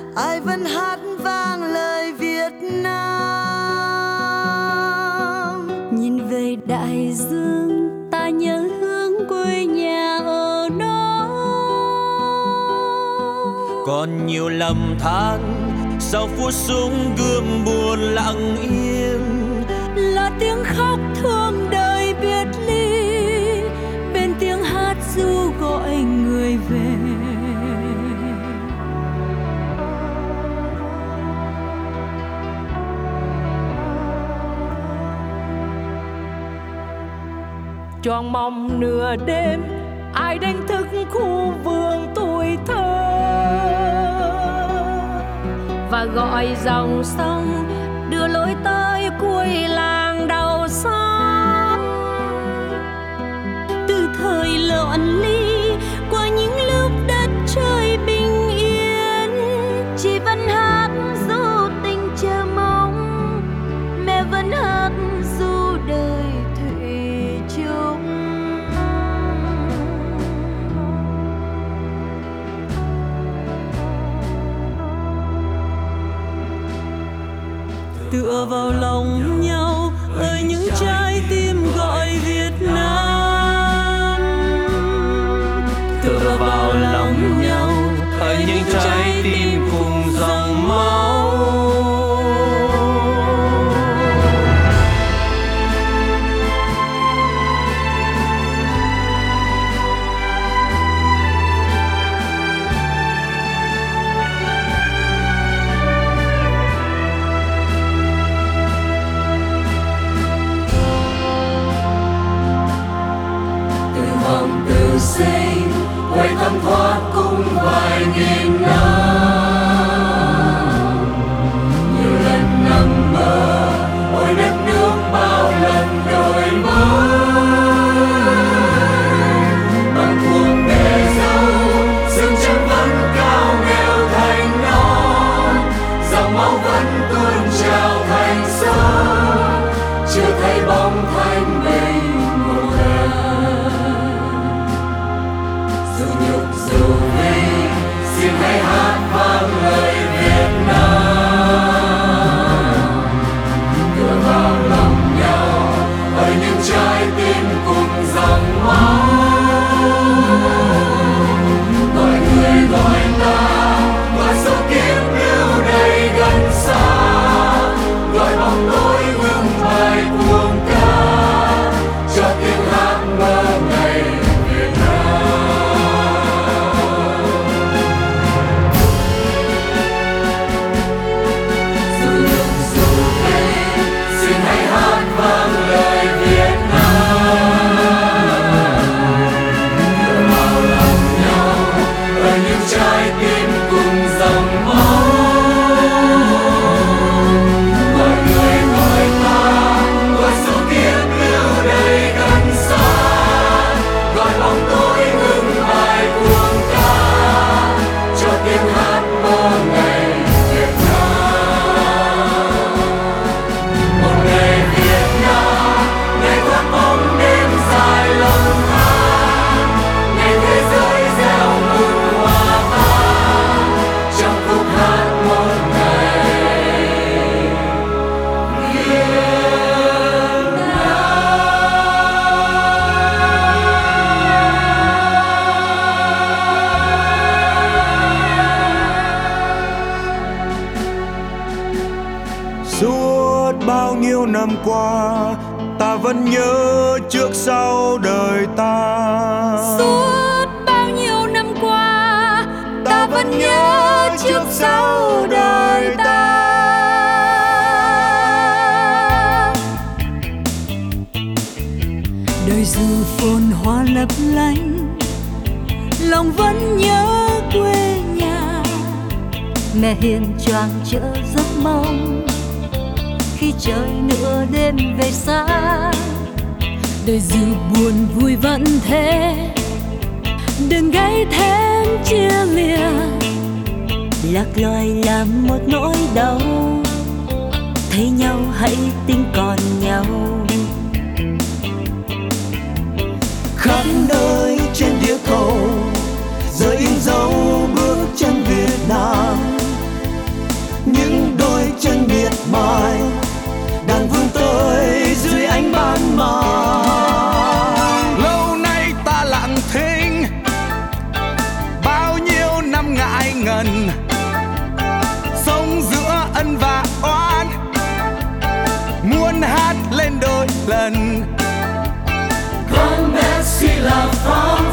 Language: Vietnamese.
ai vẫn hát vang lời Việt Nam. Nhìn về đại dương ta nhớ hướng quê nhà ở đó. Còn nhiều lầm than sau phút súng gươm buồn lặng yên, là tiếng khóc thương đời biệt ly, bên tiếng hát ru gọi người về. Choàng mong nửa đêm ai đánh thức khu vườn tuổi thơ, và gọi dòng sông đưa lối tới cuối làng đầu xóm. Từ thời loạn ly qua những lúc đất trời bình yên, chị vẫn hát dù tình chờ mong, mẹ vẫn hát dù đời thủy chung. Tựa vào lòng nhau ơi những trái tim gọi Việt Nam. tựa vào lòng nhau ơi những trái tim cùng dòng máu. Sinh quay thấm thoát cùng vài nghìn năm, nhiều lần nằm mơ ôi đất nước bao lần đổi mới. Bằng cuộc bề dâu sương trắng vẫn cao nghèo thành non, dòng máu vẫn tuôn trào thành sông, chưa thấy bóng thanh bình một lần. Dù nhục dù vinh xin hãy hát vang lời Việt Nam. Tựa vào lòng nhau ở những trái tim cùng dòng máu, gọi người gọi ta gọi số kiếp lưu đầy gần xa, gọi bóng tối ngưng bài cuồng ca cho tiếng hát mơ ngày Việt Nam. Trái tim cùng dòng máu, gọi người gọi ta gọi số kiếp lưu đầy gần xa, gọi bóng tối ngừng bài cuồng ca cho tiếng hát mơ ngày Việt Nam. Một ngày Việt Nam, ngày thoát bóng đêm dài lầm than, ngày thế giới gieo mừng trong khúc hát một ngày Việt Nam. Suốt bao nhiêu năm qua ta vẫn nhớ trước sau đời ta. Suốt bao nhiêu năm qua ta vẫn nhớ trước sau đời ta. Đời dù phồn hoa lấp lánh, lòng vẫn nhớ quê nhà. Mẹ hiền choàng chở giấc mong khi trời nửa đêm về xa. Đời dù buồn vui vẫn thế, đừng gây thêm chia lìa. Lạc loài là một nỗi đau, thấy nhau hãy tin còn nhau. Khắp nơi trên địa cầu giờ in dấu bước chân Việt Nam. Con Messi là pháo